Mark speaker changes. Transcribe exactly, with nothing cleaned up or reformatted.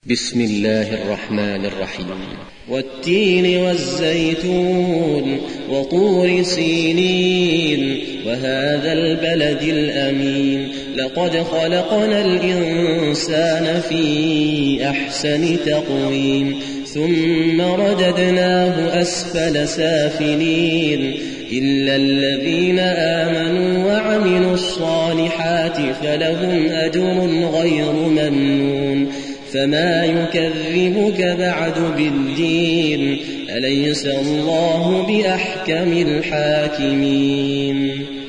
Speaker 1: بسم الله الرحمن الرحيم. والتين والزيتون وطور سينين وهذا البلد الأمين لقد خلقنا الإنسان في أحسن تقويم ثم رددناه أسفل سافلين إلا الذين آمنوا وعملوا الصالحات فلهم أجر غير ممنون فما يكذبك بعد بالدين أليس الله بأحكم الحاكمين.